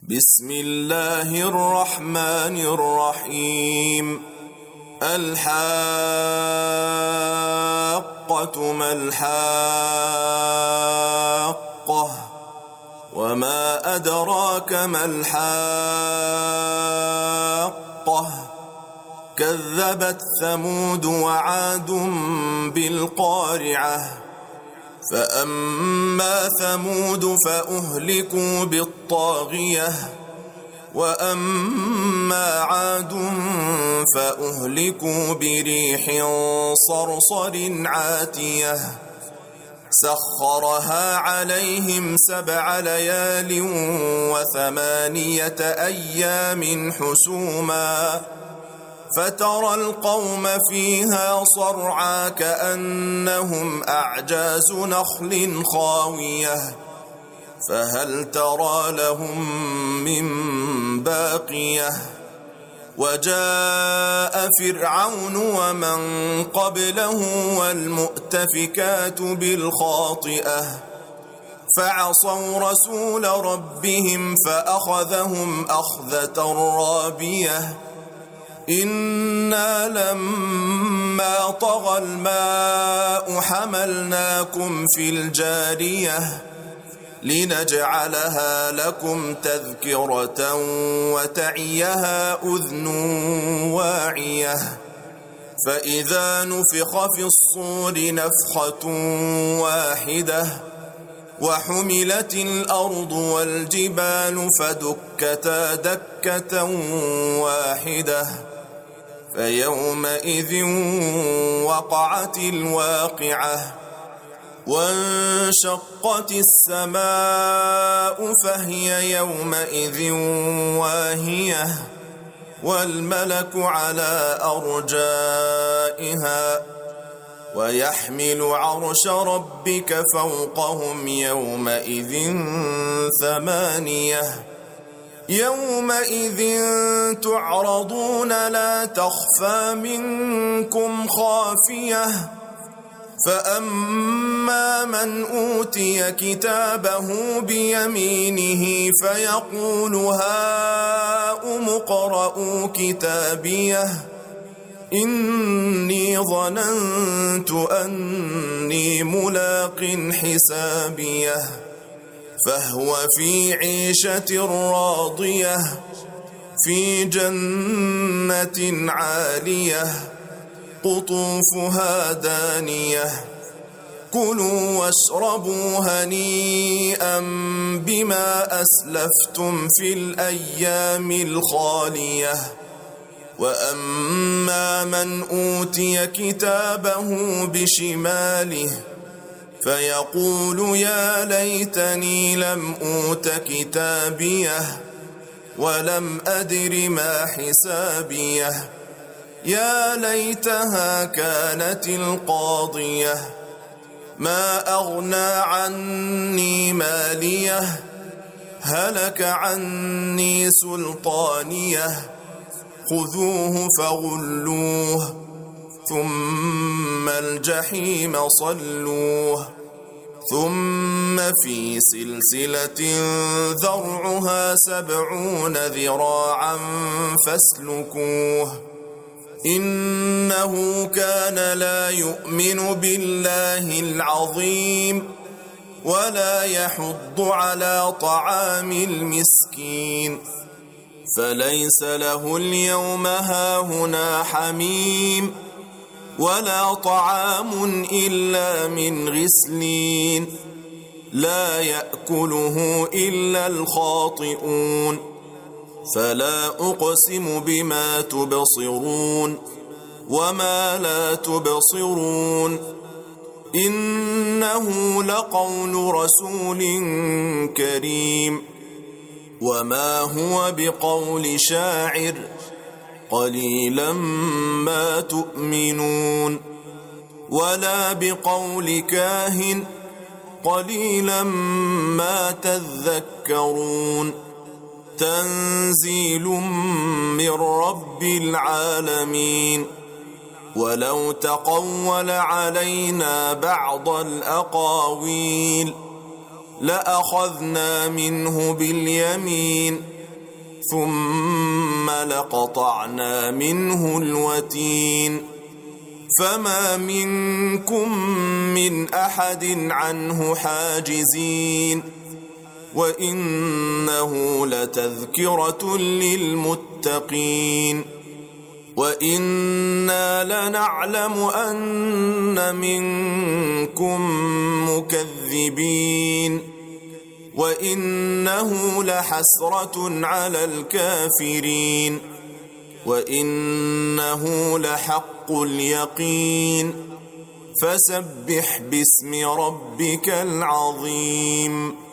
بسم الله الرحمن الرحيم. الحاقة ما الحاقة وما أدراك ما الحاقة كذبت ثمود وعاد بالقارعة فأما ثمود فأهلكوا بالطاغية وأما عاد فأهلكوا بريح صرصر عاتية سخرها عليهم 7 ليال و8 أيام حسوما فترى القوم فيها صرعى كأنهم أعجاز نخل خاوية فهل ترى لهم من باقية وجاء فرعون ومن قبله والمؤتفكات بالخاطئة فعصوا رسول ربهم فأخذهم أخذة رابية إنا لما طغى الماء حملناكم في الجارية لنجعلها لكم تذكرة وتعيها أذن واعية فإذا نفخ في الصور نفخة واحدة وحملت الأرض والجبال فدكتا دكة واحدة فيومئذ وقعت الواقعة وانشقت السماء فهي يومئذ واهية والملك على أرجائها ويحمل عرش ربك فوقهم يومئذ 8 يومئذ تعرضون لا تخفى منكم خافية فأما من أوتي كتابه بيمينه فيقول هاؤم اقرءوا كتابيه إني ظننت أني ملاق حسابيه فهو في عيشة راضية في جنة عالية قطوفها دانية كلوا واشربوا هنيئا بما أسلفتم في الأيام الخالية وأما من أوتي كتابه بشماله فيقول يا ليتني لم أوت كتابيه ولم أدر ما حسابيه يا ليتها كانت القاضية ما أغنى عني ماليه هلك عني سلطانيه خذوه فغلوه ثم الجحيم صلوه ثم في سلسلة ذرعها 70 ذراعا فاسلكوه إنه كان لا يؤمن بالله العظيم ولا يحض على طعام المسكين فليس له اليوم هاهنا حميم ولا طعام إلا من غسلين لا يأكله إلا الخاطئون فلا أقسم بما تبصرون وما لا تبصرون إنه لقول رسول كريم وما هو بقول شاعر قليلا ما تؤمنون ولا بقول كاهن قليلا ما تذكرون تنزيل من رب العالمين ولو تقول علينا بعض الأقاويل لأخذنا منه باليمين ثم لقطعنا منه الوتين فما منكم من أحد عنه حاجزين وإنه لتذكرة للمتقين وإنا لنعلم أن منكم مكذبين وإنه لحسرة على الكافرين وإنه لحق اليقين فسبح باسم ربك العظيم.